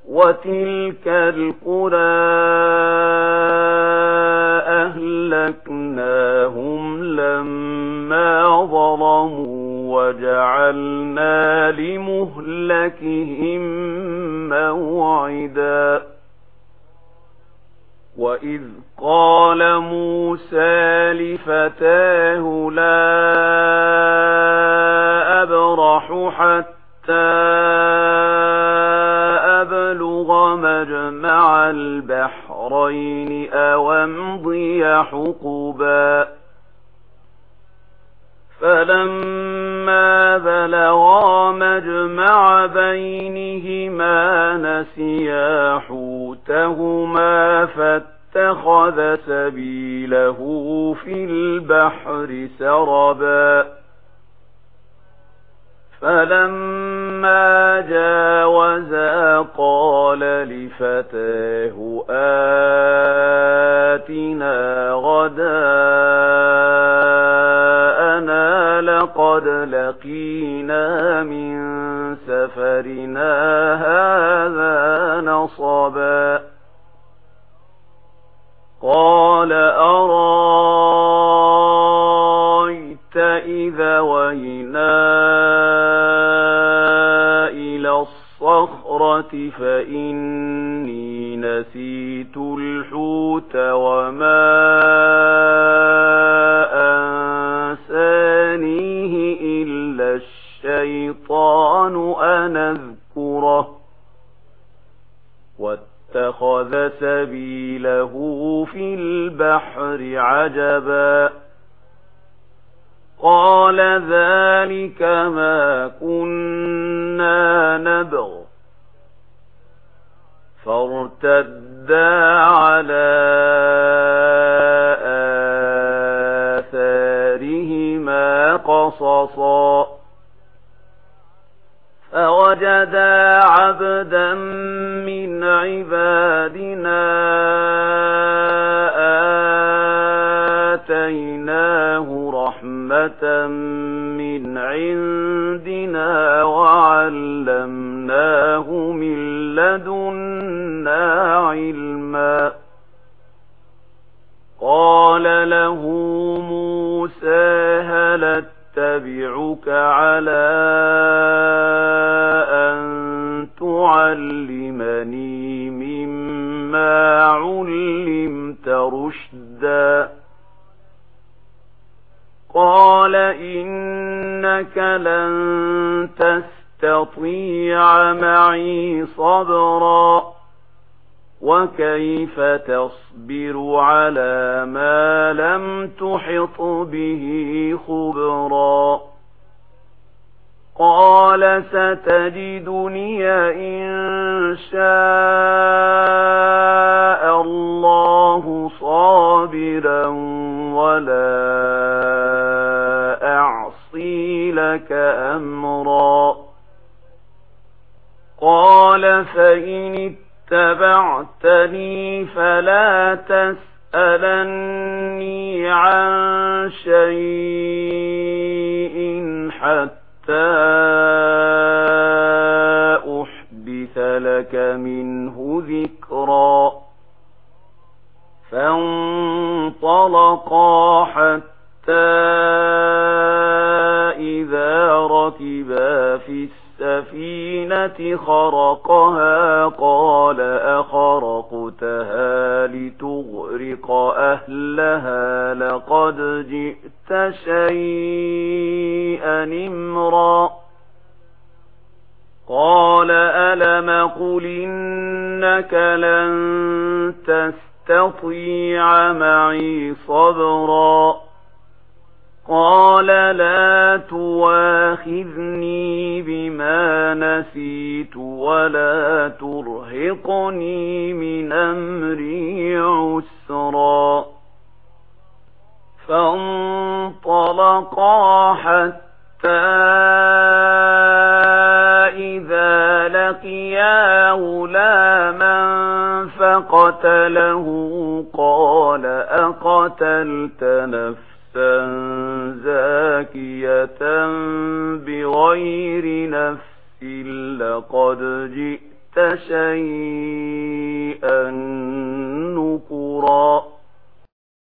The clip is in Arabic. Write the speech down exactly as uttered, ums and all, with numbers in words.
وتلك القرى أهلكناهم لما ظلموا وجعلنا لمهلكهم موعدا وإذ قال موسى لفتاه لا أبرح حتى أبلغ مجمع البحرين أو أمضي حقبا فلما بلغا مجمع بينهما نسيا حوتهما فاتخذ سبيله في البحر سربا فلما جاوزا قال لفتاه آتنا غداءنا لقد لقينا من سفرنا هذا نصبا قال أرأيت إذا وينا إلى الصخرة فإني نسيت الحوت وما أنسانيه إلا الشيطان أن أذكره واتخذ سبيله في البحر عجبا قال ذلك ما كنا نبغ فارتدا على آثارهما قصصا فوجدا عبدا من عبادنا آتيناه رحمة من عندنا وعلمناه من لدنا علما قال له موسى هل أتبعك على أن تعلمني مما علمت رشدا قال إنك لن تستطيع معي صبرا وكيف تصبر على ما لم تحط به خبرا قال ستجدني إن شاء الله صابرا ولا أعصي لك أمرا قال فإن اتبعتني فلا تسألني عن شيء حتى أحدث لك منه ذكرا فانطلقا حتى إذا ركبا في السفينة خرقها قال أخرقتها لتغرق أهلها لقد جئت شيئا إمرا قال ألم قل إنك لن تستطيع معي صبرا قال لا تواخذني بما نسيت ولا ترهقني من أمري عسرا فانطلقا حتى إذا لقيا غلاما فقتله قال أقتلت نفسا زاكية بغير نفس لقد جئت شيئا